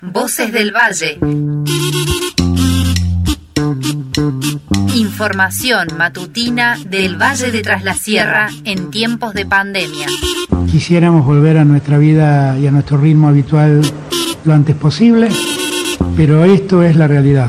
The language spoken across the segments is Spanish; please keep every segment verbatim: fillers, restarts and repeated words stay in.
Voces del Valle. Información matutina del Valle de Tras la Sierra en tiempos de pandemia. Quisiéramos volver a nuestra vida y a nuestro ritmo habitual lo antes posible, pero esto es la realidad.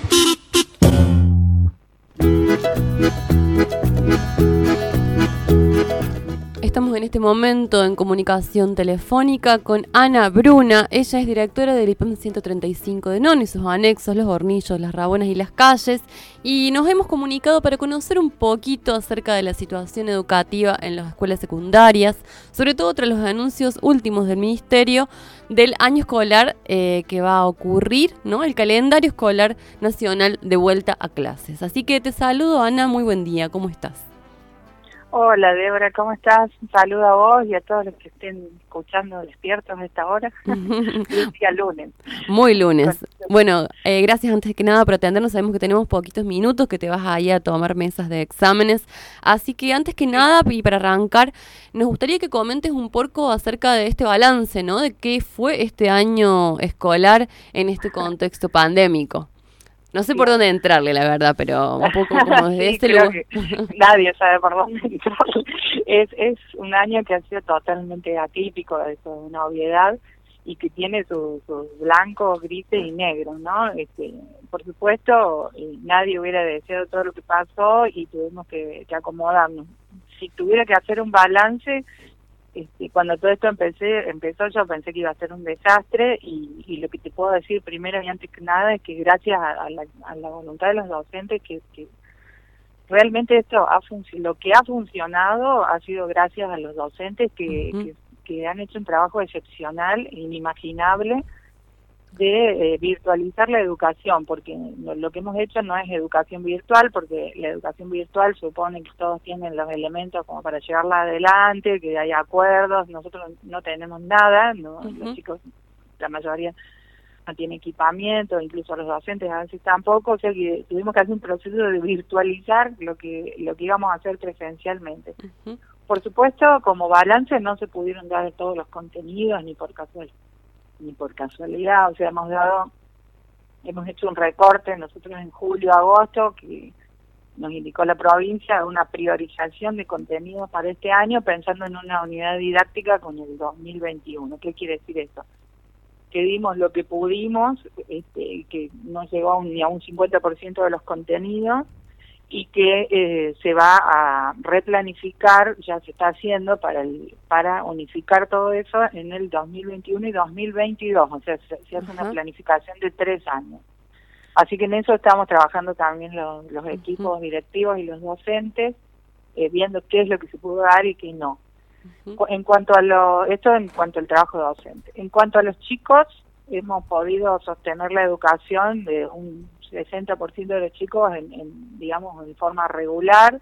Estamos en este momento en comunicación telefónica con Ana Bruna. Ella es directora del I P E M ciento treinta y cinco de Non y sus anexos, Los Hornillos, Las Rabonas y Las Calles. Y nos hemos comunicado para conocer un poquito acerca de la situación educativa en las escuelas secundarias, sobre todo tras los anuncios últimos del Ministerio del año escolar eh, que va a ocurrir, ¿no? El calendario escolar nacional de vuelta a clases. Así que te saludo, Ana, muy buen día, ¿cómo estás? Hola, Débora, ¿cómo estás? Un saludo a vos y a todos los que estén escuchando despiertos a esta hora. Y día lunes. Muy lunes. Bueno, eh, gracias antes que nada por atendernos. Sabemos que tenemos poquitos minutos, que te vas ahí a tomar mesas de exámenes. Así que antes que nada, y para arrancar, nos gustaría que comentes un poco acerca de este balance, ¿no? De qué fue este año escolar en este contexto pandémico. No sé por dónde entrarle, la verdad, pero un poco como desde sí, este creo lugar. Que nadie sabe por dónde entrarle. Es, es un año que ha sido totalmente atípico, es una obviedad, y que tiene sus su blancos, grises y negros, ¿no? Este, por supuesto, nadie hubiera deseado todo lo que pasó y tuvimos que, que acomodarnos. Si tuviera que hacer un balance, Este, cuando todo esto empecé, empezó yo pensé que iba a ser un desastre y, y lo que te puedo decir primero y antes que nada es que gracias a, a, la, a la voluntad de los docentes que, que realmente esto ha lo que ha funcionado ha sido gracias a los docentes que, uh-huh. que, que han hecho un trabajo excepcional, inimaginable, de eh, virtualizar la educación, porque lo, lo que hemos hecho no es educación virtual, porque la educación virtual supone que todos tienen los elementos como para llevarla adelante, que hay acuerdos, nosotros no tenemos nada, no, uh-huh. Los chicos, la mayoría no tiene equipamiento, incluso los docentes a veces tampoco, o sea que tuvimos que hacer un proceso de virtualizar lo que lo que íbamos a hacer presencialmente. Uh-huh. Por supuesto, como balance no se pudieron dar todos los contenidos ni por casualidad. ni por casualidad, o sea, hemos dado, hemos hecho un recorte nosotros en julio, agosto, que nos indicó la provincia una priorización de contenidos para este año, pensando en una unidad didáctica con el dos mil veintiuno. ¿Qué quiere decir eso? Que dimos lo que pudimos, este, que no llegó a un, ni a un cincuenta por ciento de los contenidos, y que eh, se va a replanificar, ya se está haciendo para el, para unificar todo eso en el dos mil veintiuno y dos mil veintidós, o sea, se, se hace uh-huh. una planificación de tres años. Así que en eso estamos trabajando también los, los equipos uh-huh. directivos y los docentes, eh, viendo qué es lo que se pudo dar y qué no. Uh-huh. En cuanto a lo, esto en cuanto al trabajo docente. En cuanto a los chicos, hemos podido sostener la educación de un sesenta por ciento de los chicos en, en digamos en forma regular.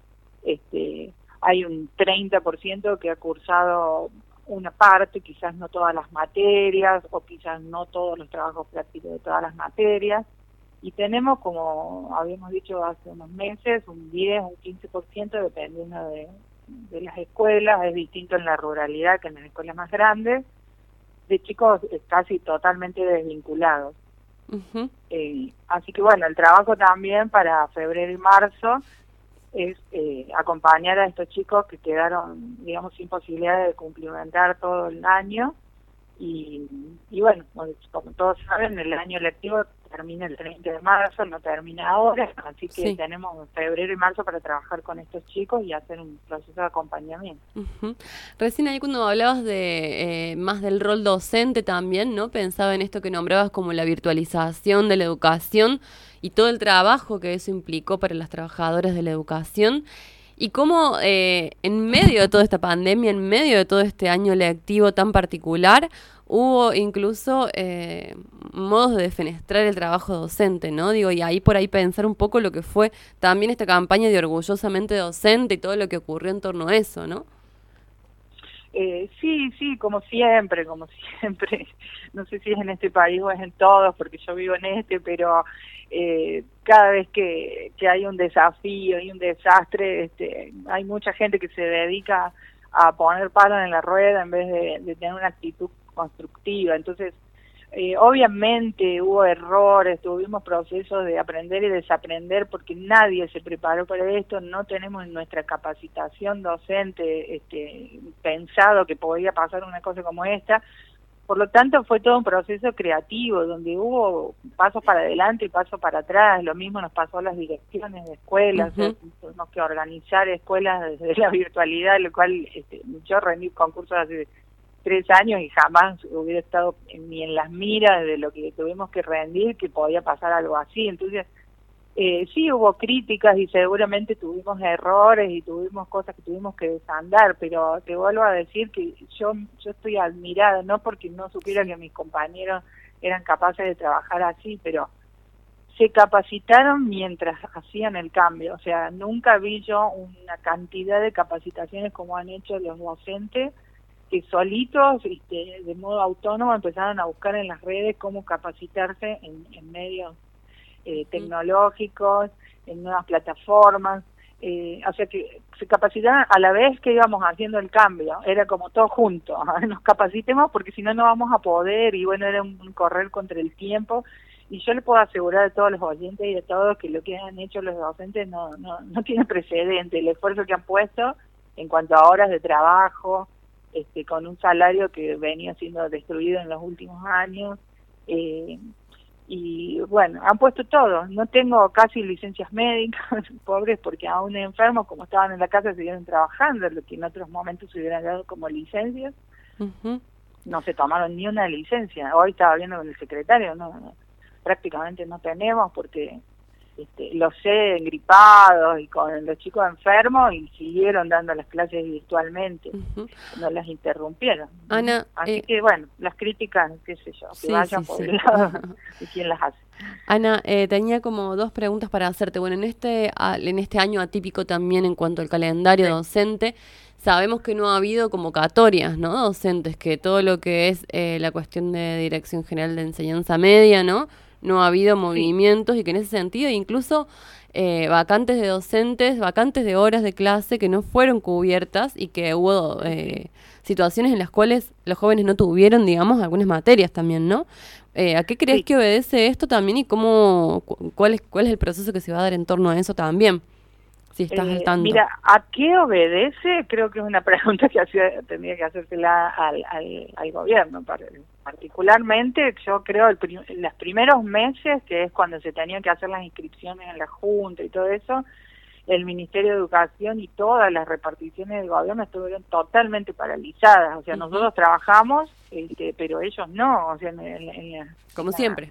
Este hay un treinta por ciento que ha cursado una parte, quizás no todas las materias o quizás no todos los trabajos prácticos de todas las materias, y tenemos, como habíamos dicho hace unos meses, un diez o un quince por ciento dependiendo de, de las escuelas. Es distinto en la ruralidad que en las escuelas más grandes, de chicos casi totalmente desvinculados. Uh-huh. Eh, así que bueno, el trabajo también para febrero y marzo es eh, acompañar a estos chicos que quedaron, digamos, sin posibilidad de cumplimentar todo el año y, y bueno, como todos saben, el año lectivo termina el treinta de marzo, no termina ahora, así que sí. Tenemos febrero y marzo para trabajar con estos chicos y hacer un proceso de acompañamiento. Uh-huh. Recién ahí cuando hablabas de eh, más del rol docente también, ¿no? Pensaba en esto que nombrabas como la virtualización de la educación y todo el trabajo que eso implicó para las trabajadoras de la educación. Y cómo eh, en medio de toda esta pandemia, en medio de todo este año lectivo tan particular, hubo incluso eh, modos de defenestrar el trabajo docente, ¿no? Digo, y ahí por ahí pensar un poco lo que fue también esta campaña de Orgullosamente Docente y todo lo que ocurrió en torno a eso, ¿no? Eh, sí, sí, como siempre, como siempre. No sé si es en este país o es en todos, porque yo vivo en este, pero eh, cada vez que, que hay un desafío y un desastre, este, hay mucha gente que se dedica a poner palos en la rueda en vez de, de tener una actitud constructiva. Entonces, eh, obviamente hubo errores, tuvimos procesos de aprender y desaprender porque nadie se preparó para esto, no tenemos en nuestra capacitación docente este, pensado que podía pasar una cosa como esta. Por lo tanto, fue todo un proceso creativo, donde hubo pasos para adelante y pasos para atrás. Lo mismo nos pasó a las direcciones de escuelas, uh-huh. o sea, tuvimos que organizar escuelas desde la virtualidad, lo cual este, yo rendí concursos hace tres años y jamás hubiera estado ni en las miras de lo que tuvimos que rendir, que podía pasar algo así. Entonces, eh, sí hubo críticas y seguramente tuvimos errores y tuvimos cosas que tuvimos que desandar, pero te vuelvo a decir que yo yo estoy admirada, no porque no supiera que mis compañeros eran capaces de trabajar así, pero se capacitaron mientras hacían el cambio. O sea, nunca vi yo una cantidad de capacitaciones como han hecho los docentes, que solitos, este, de modo autónomo, empezaron a buscar en las redes cómo capacitarse en, en medios eh, tecnológicos, en nuevas plataformas, eh, o sea que se capacitaban a la vez que íbamos haciendo el cambio, era como todo junto, nos capacitemos porque si no no vamos a poder, y bueno, era un, un correr contra el tiempo, y yo le puedo asegurar a todos los oyentes y a todos que lo que han hecho los docentes no, no, no tiene precedente, el esfuerzo que han puesto en cuanto a horas de trabajo, este, con un salario que venía siendo destruido en los últimos años, eh, y bueno, han puesto todo. No tengo casi licencias médicas, pobres, porque aún enfermos, como estaban en la casa, siguieron trabajando, lo que en otros momentos se hubieran dado como licencias. Uh-huh. No se tomaron ni una licencia. Hoy estaba viendo con el secretario, no, no prácticamente no tenemos, porque este, los sé engripados y con los chicos enfermos, y siguieron dando las clases virtualmente, uh-huh. no las interrumpieron. Ana, así eh, que bueno, las críticas, qué sé yo, que sí, vayan sí, por sí. el lado de quién las hace. Ana, eh, tenía como dos preguntas para hacerte. Bueno, en este en este año atípico también en cuanto al calendario sí. docente, sabemos que no ha habido convocatorias, ¿no? Docentes, que todo lo que es eh, la cuestión de Dirección General de Enseñanza Media, ¿no? No ha habido movimientos sí. y que en ese sentido incluso eh, vacantes de docentes, vacantes de horas de clase que no fueron cubiertas y que hubo eh, situaciones en las cuales los jóvenes no tuvieron, digamos, algunas materias también, ¿no? Eh, ¿A qué crees sí. que obedece esto también y cómo, cu- cuál es cuál es el proceso que se va a dar en torno a eso también? Si estás eh, al tanto. Mira, ¿a qué obedece? Creo que es una pregunta que hacía, tendría que hacérsela al, al, al gobierno. Particularmente, yo creo, el prim- los primeros meses, que es cuando se tenían que hacer las inscripciones en la Junta y todo eso, el Ministerio de Educación y todas las reparticiones del gobierno estuvieron totalmente paralizadas. O sea, uh-huh. nosotros trabajamos, este, pero ellos no. O sea, en, en, en la, como en la, siempre.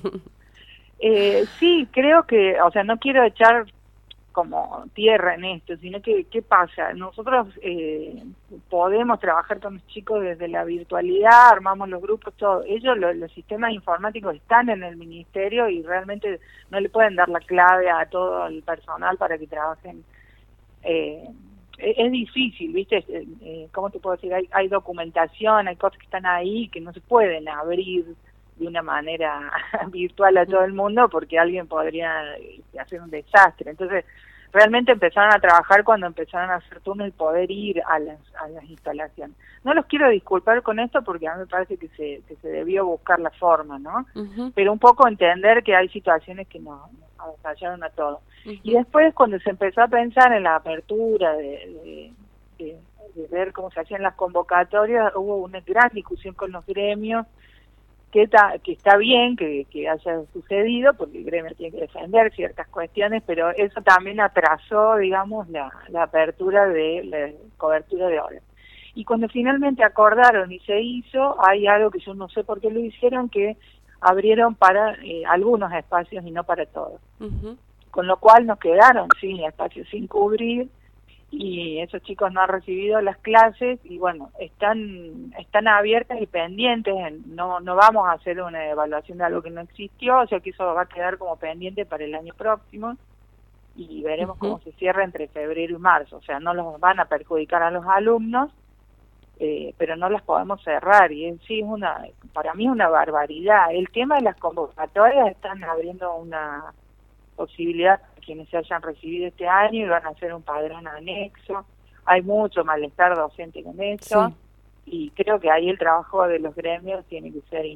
eh, sí, creo que, o sea, no quiero echar como tierra en esto, sino que, ¿qué pasa? Nosotros eh, podemos trabajar con los chicos desde la virtualidad, armamos los grupos, todo. Ellos, lo, los sistemas informáticos están en el ministerio y realmente no le pueden dar la clave a todo el personal para que trabajen. Eh, es, es difícil, ¿viste? Eh, eh, ¿Cómo te puedo decir? Hay, hay documentación, hay cosas que están ahí que no se pueden abrir de una manera virtual a todo el mundo porque alguien podría hacer un desastre. Entonces, realmente empezaron a trabajar cuando empezaron a hacer turno y poder ir a las, a las instalaciones. No los quiero disculpar con esto porque a mí me parece que se, que se debió buscar la forma, ¿no? Uh-huh. Pero un poco entender que hay situaciones que nos, nos avasallaron a todos. Uh-huh. Y después, cuando se empezó a pensar en la apertura de, de, de, de ver cómo se hacían las convocatorias, hubo una gran discusión con los gremios, que está, que está bien que, que haya sucedido, porque el gremio tiene que defender ciertas cuestiones, pero eso también atrasó, digamos, la, la apertura de la cobertura de horas. Y cuando finalmente acordaron y se hizo, hay algo que yo no sé por qué lo hicieron, que abrieron para eh, algunos espacios y no para todos. Uh-huh. Con lo cual nos quedaron, sí, espacios sin cubrir, y esos chicos no han recibido las clases y bueno, están están abiertas y pendientes, no no vamos a hacer una evaluación de algo que no existió, o sea que eso va a quedar como pendiente para el año próximo y veremos uh-huh. cómo se cierra entre febrero y marzo, o sea, no los van a perjudicar a los alumnos, eh, pero no las podemos cerrar y en sí es una, para mí es una barbaridad. El tema de las convocatorias, están abriendo una posibilidad para quienes se hayan recibido este año y van a hacer un padrón anexo. Hay mucho malestar docente con eso sí. y creo que ahí el trabajo de los gremios tiene que ser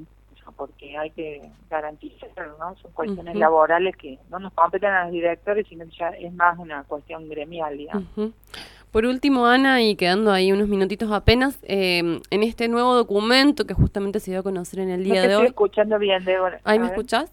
eso, porque hay que garantizarlo, ¿no? Son cuestiones Uh-huh. laborales que no nos competen a los directores, sino que ya es más una cuestión gremial, digamos. Uh-huh. Por último, Ana, y quedando ahí unos minutitos apenas, eh, en este nuevo documento que justamente se dio a conocer en el día no te de estoy hoy... escuchando bien, Débora. ¿Ahí A me ver. escuchás?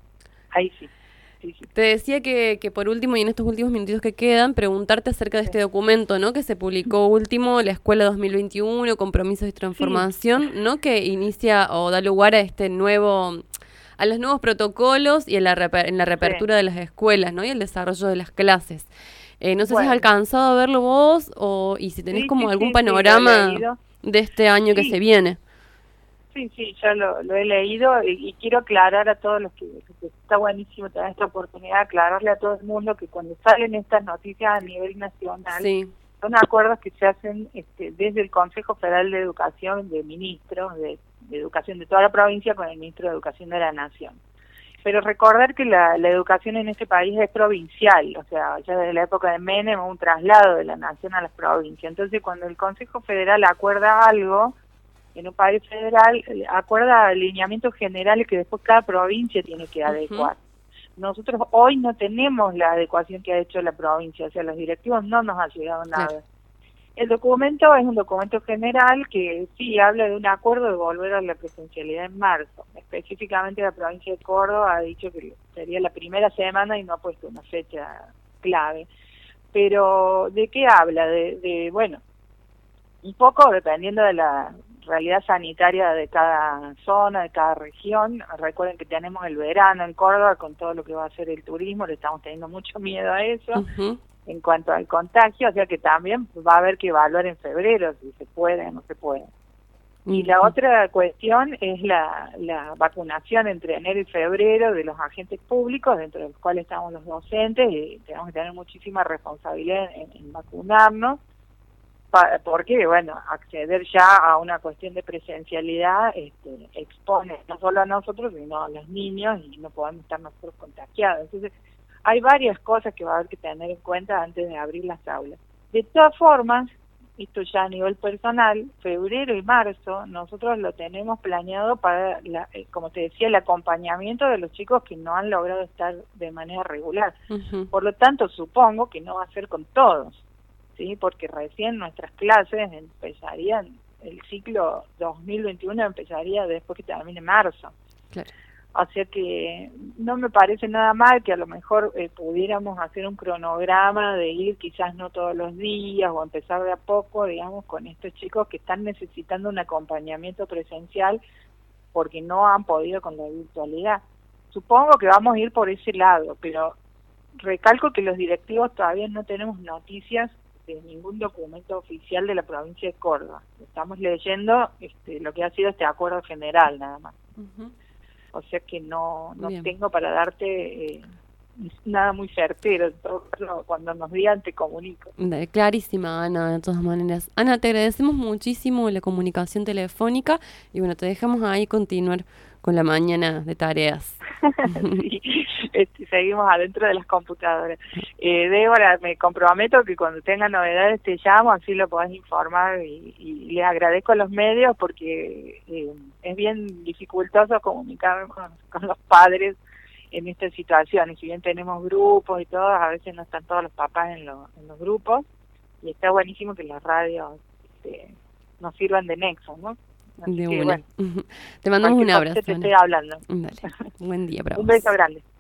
Ahí sí. Sí, sí. Te decía que, que por último y en estos últimos minutitos que quedan, preguntarte acerca de Sí. este documento, ¿no? Que se publicó último, la Escuela dos mil veintiuno, Compromisos y Transformación, sí. ¿no? Que inicia o da lugar a este nuevo, a los nuevos protocolos y en la, reper, en la reapertura sí. de las escuelas, ¿no? Y el desarrollo de las clases. Eh, no sé bueno. si has alcanzado a verlo vos o y si tenés sí, como sí, algún sí, panorama sí, de este año sí. que se viene. Sí, sí, yo lo, lo he leído y, y quiero aclarar a todos los que, que está buenísimo tener esta oportunidad de aclararle a todo el mundo que cuando salen estas noticias a nivel nacional, sí. son acuerdos que se hacen este, desde el Consejo Federal de Educación, de ministros de, de Educación de toda la provincia con el Ministro de Educación de la Nación. Pero recordar que la, la educación en este país es provincial, o sea, ya desde la época de Menem hubo un traslado de la nación a las provincias. Entonces, cuando el Consejo Federal acuerda algo, en un país federal, acuerda alineamientos generales que después cada provincia tiene que adecuar. Uh-huh. Nosotros hoy no tenemos la adecuación que ha hecho la provincia, o sea, los directivos no nos han llegado nada. Claro. El documento es un documento general que sí habla de un acuerdo de volver a la presencialidad en marzo. Específicamente la provincia de Córdoba ha dicho que sería la primera semana y no ha puesto una fecha clave. Pero, ¿de qué habla? De, de bueno, un poco dependiendo de la realidad sanitaria de cada zona, de cada región. Recuerden que tenemos el verano en Córdoba con todo lo que va a ser el turismo, le estamos teniendo mucho miedo a eso. Uh-huh. En cuanto al contagio, o sea que también va a haber que evaluar en febrero si se puede o no se puede. Uh-huh. Y la otra cuestión es la, la vacunación entre enero y febrero de los agentes públicos, dentro de los cuales estamos los docentes, y tenemos que tener muchísima responsabilidad en, en vacunarnos, porque, bueno, acceder ya a una cuestión de presencialidad este, expone no solo a nosotros, sino a los niños, y no podemos estar nosotros contagiados. Entonces, hay varias cosas que va a haber que tener en cuenta antes de abrir las aulas. De todas formas, esto ya a nivel personal, febrero y marzo, nosotros lo tenemos planeado para, la, como te decía, el acompañamiento de los chicos que no han logrado estar de manera regular. Uh-huh. Por lo tanto, supongo que no va a ser con todos. Sí, porque recién nuestras clases empezarían, el ciclo dos mil veintiuno empezaría después que termine marzo. Claro. O sea que no me parece nada mal que a lo mejor eh, pudiéramos hacer un cronograma de ir quizás no todos los días o empezar de a poco, digamos, con estos chicos que están necesitando un acompañamiento presencial porque no han podido con la virtualidad. Supongo que vamos a ir por ese lado, pero recalco que los directivos todavía no tenemos noticias de ningún documento oficial de la provincia de Córdoba. Estamos leyendo este, lo que ha sido este acuerdo general nada más. Uh-huh. O sea que no, no tengo para darte eh, nada muy certero. Cuando nos digan te comunico. Clarísima, Ana, de todas maneras. Ana, te agradecemos muchísimo la comunicación telefónica y bueno, te dejamos ahí continuar con la mañana de tareas. Sí, este, seguimos adentro de las computadoras. Eh, Débora, me comprometo que cuando tenga novedades te llamo, así lo podés informar y, y les agradezco a los medios porque eh, es bien dificultoso comunicar con, con los padres en estas situaciones. Si bien tenemos grupos y todo, a veces no están todos los papás en, lo, en los grupos y está buenísimo que las radios este, nos sirvan de nexo, ¿no? Así de que, una. Bueno, te mandamos un abrazo. Te estoy hablando. Dale. Buen día para Un vos. beso grande.